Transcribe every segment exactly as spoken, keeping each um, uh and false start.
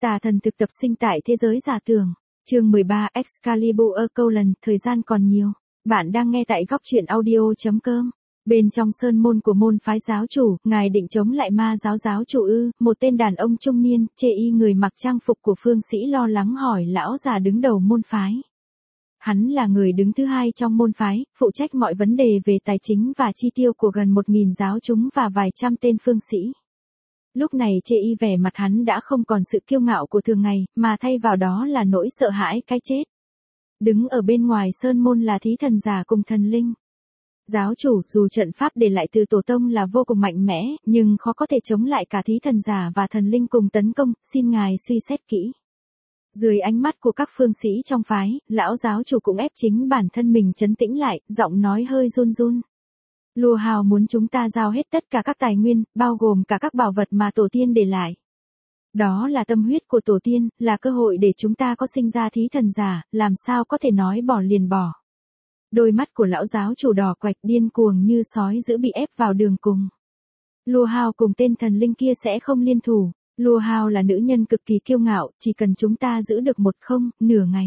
Tà thần thực tập sinh tại thế giới giả tưởng. Chương mười ba Excalibur Colon, thời gian còn nhiều. Bạn đang nghe tại góc truyện audio chấm com. Bên trong sơn môn của môn phái giáo chủ, ngài định chống lại ma giáo giáo chủ ư? Một tên đàn ông trung niên, chê y người mặc trang phục của phương sĩ lo lắng hỏi lão già đứng đầu môn phái. Hắn là người đứng thứ hai trong môn phái, phụ trách mọi vấn đề về tài chính và chi tiêu của gần một nghìn giáo chúng và vài trăm tên phương sĩ. Lúc này chê y vẻ mặt hắn đã không còn sự kiêu ngạo của thường ngày, mà thay vào đó là nỗi sợ hãi cái chết. Đứng ở bên ngoài sơn môn là thí thần giả cùng thần linh. Giáo chủ, dù trận pháp để lại từ tổ tông là vô cùng mạnh mẽ, nhưng khó có thể chống lại cả thí thần giả và thần linh cùng tấn công, xin ngài suy xét kỹ. Dưới ánh mắt của các phương sĩ trong phái, lão giáo chủ cũng ép chính bản thân mình trấn tĩnh lại, giọng nói hơi run run. Lùa hào muốn chúng ta giao hết tất cả các tài nguyên, bao gồm cả các bảo vật mà tổ tiên để lại. Đó là tâm huyết của tổ tiên, là cơ hội để chúng ta có sinh ra thí thần giả, làm sao có thể nói bỏ liền bỏ. Đôi mắt của lão giáo chủ đỏ quạch điên cuồng như sói dữ bị ép vào đường cùng. Lùa hào cùng tên thần linh kia sẽ không liên thủ. Lùa hào là nữ nhân cực kỳ kiêu ngạo, chỉ cần chúng ta giữ được một không, nửa ngày.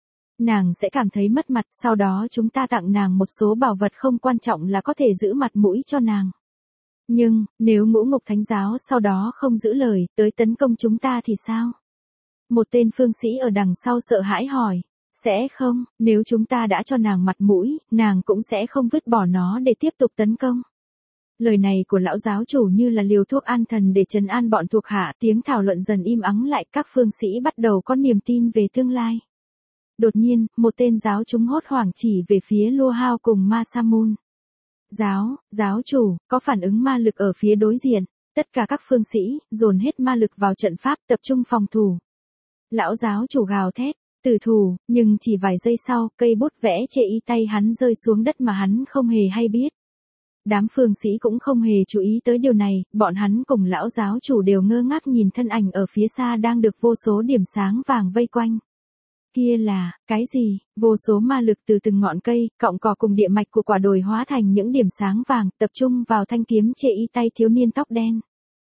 Nàng sẽ cảm thấy mất mặt, sau đó chúng ta tặng nàng một số bảo vật không quan trọng là có thể giữ mặt mũi cho nàng. Nhưng, nếu ngũ ngục thánh giáo sau đó không giữ lời, tới tấn công chúng ta thì sao? Một tên phương sĩ ở đằng sau sợ hãi hỏi. Sẽ không, nếu chúng ta đã cho nàng mặt mũi, nàng cũng sẽ không vứt bỏ nó để tiếp tục tấn công. Lời này của lão giáo chủ như là liều thuốc an thần để trấn an bọn thuộc hạ, tiếng thảo luận dần im ắng lại, các phương sĩ bắt đầu có niềm tin về tương lai. Đột nhiên, một tên giáo chúng hốt hoảng chỉ về phía Lua Hao cùng Ma Sa Môn. Giáo, giáo chủ, có phản ứng ma lực ở phía đối diện. Tất cả các phương sĩ, dồn hết ma lực vào trận pháp, tập trung phòng thủ. Lão giáo chủ gào thét, tử thủ, nhưng chỉ vài giây sau, cây bút vẽ chê y tay hắn rơi xuống đất mà hắn không hề hay biết. Đám phương sĩ cũng không hề chú ý tới điều này, bọn hắn cùng lão giáo chủ đều ngơ ngác nhìn thân ảnh ở phía xa đang được vô số điểm sáng vàng vây quanh. Kia là, cái gì? Vô số ma lực từ từng ngọn cây, cọng cỏ cùng địa mạch của quả đồi hóa thành những điểm sáng vàng, tập trung vào thanh kiếm chê y tay thiếu niên tóc đen.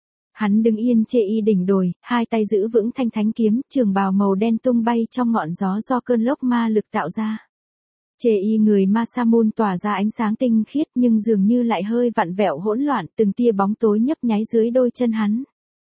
Hắn đứng yên chê y đỉnh đồi, hai tay giữ vững thanh thánh kiếm, trường bào màu đen tung bay trong ngọn gió do cơn lốc ma lực tạo ra. Chê y người Ma Sa Môn tỏa ra ánh sáng tinh khiết nhưng dường như lại hơi vặn vẹo hỗn loạn, từng tia bóng tối nhấp nháy dưới đôi chân hắn.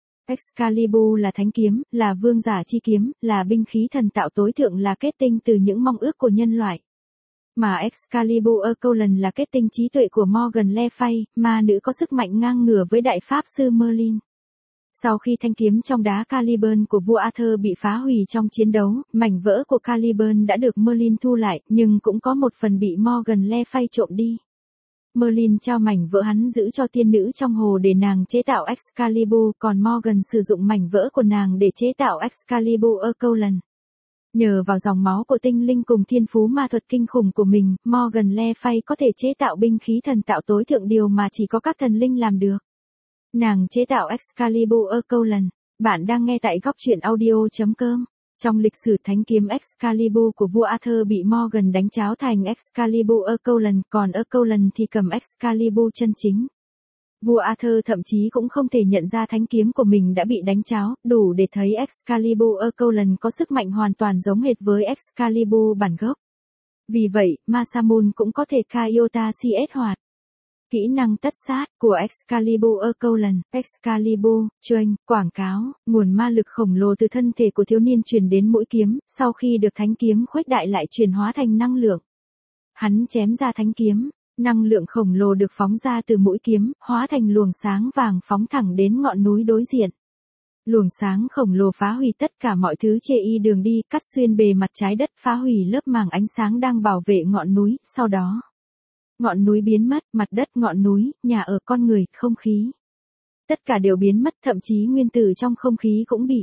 Excalibur là thánh kiếm, là vương giả chi kiếm, là binh khí thần tạo tối thượng, là kết tinh từ những mong ước của nhân loại. Mà Excalibur Colon là kết tinh trí tuệ của Morgan Le Fay, ma nữ có sức mạnh ngang ngửa với đại pháp sư Merlin. Sau khi thanh kiếm trong đá Caliburn của vua Arthur bị phá hủy trong chiến đấu, mảnh vỡ của Caliburn đã được Merlin thu lại, nhưng cũng có một phần bị Morgan Le Fay trộm đi. Merlin trao mảnh vỡ hắn giữ cho tiên nữ trong hồ để nàng chế tạo Excalibur, còn Morgan sử dụng mảnh vỡ của nàng để chế tạo Excalibur Colon. Nhờ vào dòng máu của tinh linh cùng thiên phú ma thuật kinh khủng của mình, Morgan Le Fay có thể chế tạo binh khí thần tạo tối thượng, điều mà chỉ có các thần linh làm được. Nàng chế tạo Excalibur Colon. Bạn đang nghe tại góc truyện audio chấm com. Trong lịch sử thánh kiếm Excalibur của vua Arthur bị Morgan đánh tráo thành Excalibur Colon, còn Colon thì cầm Excalibur chân chính. Vua Arthur thậm chí cũng không thể nhận ra thánh kiếm của mình đã bị đánh tráo, đủ để thấy Excalibur Colon có sức mạnh hoàn toàn giống hệt với Excalibur bản gốc. Vì vậy, Ma Sa Môn cũng có thể Kaiota xê ét hoạt. Kỹ năng tất sát của Excalibur Colon. Excalibur, chuyên, quảng cáo, nguồn ma lực khổng lồ từ thân thể của thiếu niên truyền đến mũi kiếm, sau khi được thánh kiếm khuếch đại lại chuyển hóa thành năng lượng. Hắn chém ra thánh kiếm, năng lượng khổng lồ được phóng ra từ mũi kiếm, hóa thành luồng sáng vàng phóng thẳng đến ngọn núi đối diện. Luồng sáng khổng lồ phá hủy tất cả mọi thứ chê y đường đi, cắt xuyên bề mặt trái đất, phá hủy lớp màng ánh sáng đang bảo vệ ngọn núi, sau đó ngọn núi biến mất, mặt đất, ngọn núi, nhà ở, con người, không khí. Tất cả đều biến mất, thậm chí nguyên tử trong không khí cũng bị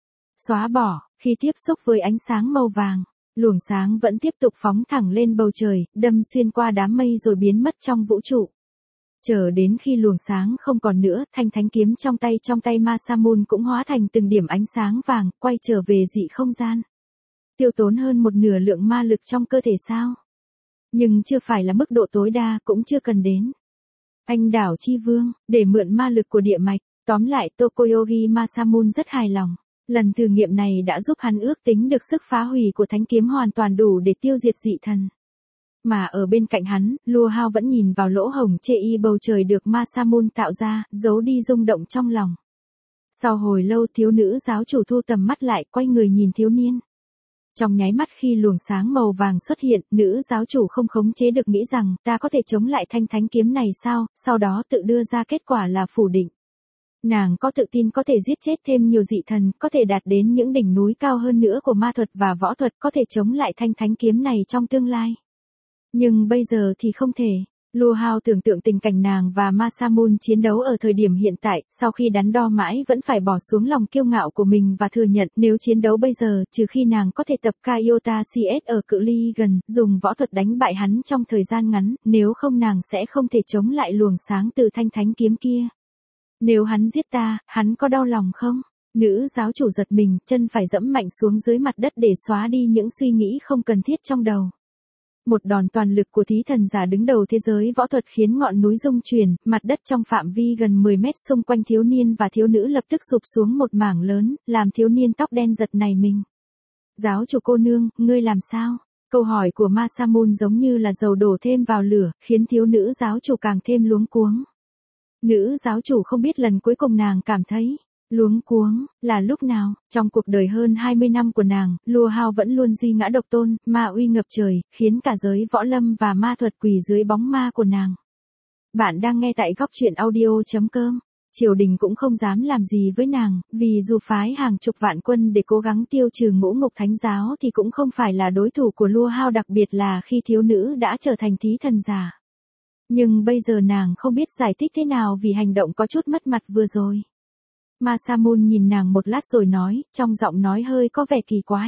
xóa bỏ. Khi tiếp xúc với ánh sáng màu vàng, luồng sáng vẫn tiếp tục phóng thẳng lên bầu trời, đâm xuyên qua đám mây rồi biến mất trong vũ trụ. Chờ đến khi luồng sáng không còn nữa, thanh thánh kiếm trong tay trong tay Ma Sa Môn cũng hóa thành từng điểm ánh sáng vàng, quay trở về dị không gian. Tiêu tốn hơn một nửa lượng ma lực trong cơ thể sao? Nhưng chưa phải là mức độ tối đa, cũng chưa cần đến anh đảo chi vương, để mượn ma lực của địa mạch. Tóm lại Tokoyogi Ma Sa Môn rất hài lòng. Lần thử nghiệm này đã giúp hắn ước tính được sức phá hủy của thánh kiếm hoàn toàn đủ để tiêu diệt dị thần. Mà ở bên cạnh hắn, Lua Hao vẫn nhìn vào lỗ hổng chê y bầu trời được Ma Sa Môn tạo ra, giấu đi rung động trong lòng. Sau hồi lâu thiếu nữ giáo chủ thu tầm mắt lại, quay người nhìn thiếu niên. Trong nháy mắt khi luồng sáng màu vàng xuất hiện, nữ giáo chủ không khống chế được nghĩ rằng, ta có thể chống lại thanh thánh kiếm này sao, sau đó tự đưa ra kết quả là phủ định. Nàng có tự tin có thể giết chết thêm nhiều dị thần, có thể đạt đến những đỉnh núi cao hơn nữa của ma thuật và võ thuật, có thể chống lại thanh thánh kiếm này trong tương lai. Nhưng bây giờ thì không thể. Lua Hao tưởng tượng tình cảnh nàng và Ma Sa Môn chiến đấu ở thời điểm hiện tại, sau khi đắn đo mãi vẫn phải bỏ xuống lòng kiêu ngạo của mình và thừa nhận nếu chiến đấu bây giờ, trừ khi nàng có thể tập Kaiota xê ét ở cự ly gần, dùng võ thuật đánh bại hắn trong thời gian ngắn, nếu không nàng sẽ không thể chống lại luồng sáng từ thanh thánh kiếm kia. Nếu hắn giết ta, hắn có đau lòng không? Nữ giáo chủ giật mình, chân phải dẫm mạnh xuống dưới mặt đất để xóa đi những suy nghĩ không cần thiết trong đầu. Một đòn toàn lực của thí thần giả đứng đầu thế giới võ thuật khiến ngọn núi rung chuyển, mặt đất trong phạm vi gần mười mét xung quanh thiếu niên và thiếu nữ lập tức sụp xuống một mảng lớn, làm thiếu niên tóc đen giật nảy mình. Giáo chủ cô nương, ngươi làm sao? Câu hỏi của Ma Sa Môn giống như là dầu đổ thêm vào lửa, khiến thiếu nữ giáo chủ càng thêm luống cuống. Nữ giáo chủ không biết lần cuối cùng nàng cảm thấy luống cuống là lúc nào. Trong cuộc đời hơn hai mươi năm của nàng, Lua Hao vẫn luôn duy ngã độc tôn, ma uy ngập trời, khiến cả giới võ lâm và ma thuật quỳ dưới bóng ma của nàng. Bạn đang nghe tại góc truyện audio chấm com. Triều đình cũng không dám làm gì với nàng, vì dù phái hàng chục vạn quân để cố gắng tiêu trừ ngũ ngục thánh giáo thì cũng không phải là đối thủ của Lua Hao, đặc biệt là khi thiếu nữ đã trở thành thí thần giả. Nhưng bây giờ nàng không biết giải thích thế nào vì hành động có chút mất mặt vừa rồi. Ma Sa Môn nhìn nàng một lát rồi nói, trong giọng nói hơi có vẻ kỳ quái.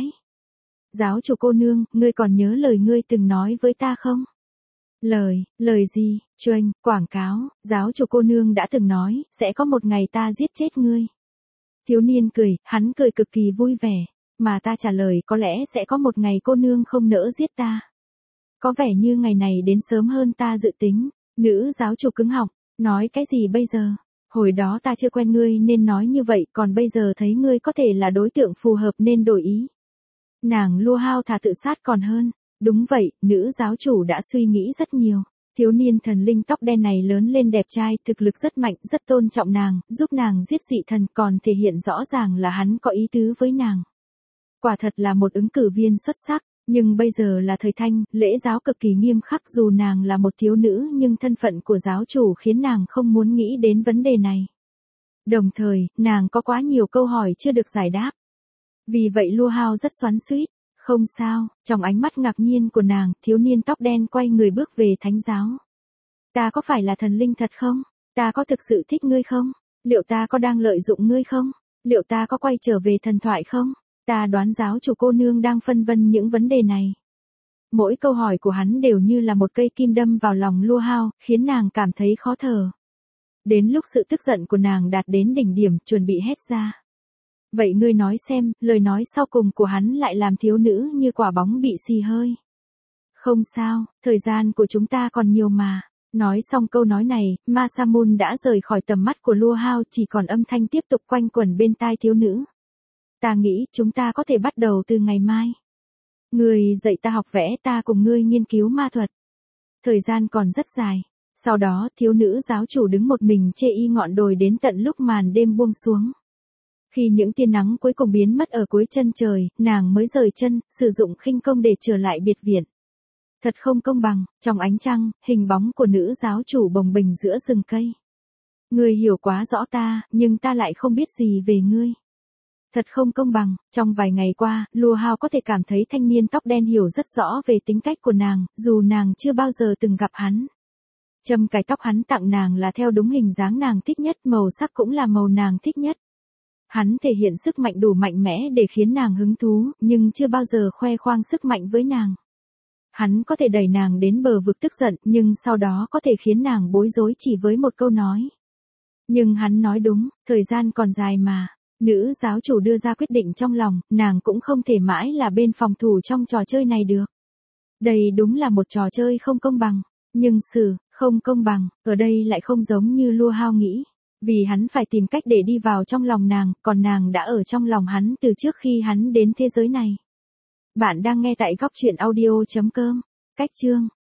Giáo chủ cô nương, ngươi còn nhớ lời ngươi từng nói với ta không? Lời, lời gì? Chuanh, quảng cáo, giáo chủ cô nương đã từng nói, sẽ có một ngày ta giết chết ngươi. Thiếu niên cười, hắn cười cực kỳ vui vẻ, mà ta trả lời có lẽ sẽ có một ngày cô nương không nỡ giết ta. Có vẻ như ngày này đến sớm hơn ta dự tính. Nữ giáo chủ cứng họng, nói cái gì bây giờ? Hồi đó ta chưa quen ngươi nên nói như vậy, còn bây giờ thấy ngươi có thể là đối tượng phù hợp nên đổi ý. Nàng Lua Hao thà tự sát còn hơn. Đúng vậy, nữ giáo chủ đã suy nghĩ rất nhiều. Thiếu niên thần linh tóc đen này lớn lên đẹp trai, thực lực rất mạnh, rất tôn trọng nàng, giúp nàng giết dị thần, còn thể hiện rõ ràng là hắn có ý tứ với nàng. Quả thật là một ứng cử viên xuất sắc. Nhưng bây giờ là thời Thanh, lễ giáo cực kỳ nghiêm khắc, dù nàng là một thiếu nữ nhưng thân phận của giáo chủ khiến nàng không muốn nghĩ đến vấn đề này. Đồng thời, nàng có quá nhiều câu hỏi chưa được giải đáp. Vì vậy Lua Hao rất xoắn xuýt. Không sao, trong ánh mắt ngạc nhiên của nàng, thiếu niên tóc đen quay người bước về thánh giáo. Ta có phải là thần linh thật không? Ta có thực sự thích ngươi không? Liệu ta có đang lợi dụng ngươi không? Liệu ta có quay trở về thần thoại không? Ta đoán giáo chủ cô nương đang phân vân những vấn đề này. Mỗi câu hỏi của hắn đều như là một cây kim đâm vào lòng Lua Hao, khiến nàng cảm thấy khó thở. Đến lúc sự tức giận của nàng đạt đến đỉnh điểm, chuẩn bị hét ra. Vậy ngươi nói xem, lời nói sau cùng của hắn lại làm thiếu nữ như quả bóng bị xì hơi. Không sao, thời gian của chúng ta còn nhiều mà. Nói xong câu nói này, Ma Sa Môn đã rời khỏi tầm mắt của Lua Hao, chỉ còn âm thanh tiếp tục quanh quẩn bên tai thiếu nữ. Ta nghĩ chúng ta có thể bắt đầu từ ngày mai. Ngươi dạy ta học vẽ, ta cùng ngươi nghiên cứu ma thuật. Thời gian còn rất dài. Sau đó thiếu nữ giáo chủ đứng một mình chê y ngọn đồi đến tận lúc màn đêm buông xuống. Khi những tia nắng cuối cùng biến mất ở cuối chân trời, nàng mới rời chân, sử dụng khinh công để trở lại biệt viện. Thật không công bằng, trong ánh trăng, hình bóng của nữ giáo chủ bồng bềnh giữa rừng cây. Ngươi hiểu quá rõ ta, nhưng ta lại không biết gì về ngươi. Thật không công bằng, trong vài ngày qua, Lua Hao có thể cảm thấy thanh niên tóc đen hiểu rất rõ về tính cách của nàng, dù nàng chưa bao giờ từng gặp hắn. Châm cài tóc hắn tặng nàng là theo đúng hình dáng nàng thích nhất, màu sắc cũng là màu nàng thích nhất. Hắn thể hiện sức mạnh đủ mạnh mẽ để khiến nàng hứng thú, nhưng chưa bao giờ khoe khoang sức mạnh với nàng. Hắn có thể đẩy nàng đến bờ vực tức giận, nhưng sau đó có thể khiến nàng bối rối chỉ với một câu nói. Nhưng hắn nói đúng, thời gian còn dài mà. Nữ giáo chủ đưa ra quyết định trong lòng, nàng cũng không thể mãi là bên phòng thủ trong trò chơi này được. Đây đúng là một trò chơi không công bằng, nhưng sự không công bằng, ở đây lại không giống như Lua Hao nghĩ. Vì hắn phải tìm cách để đi vào trong lòng nàng, còn nàng đã ở trong lòng hắn từ trước khi hắn đến thế giới này. Bạn đang nghe tại góc truyện audio chấm com. Cách chương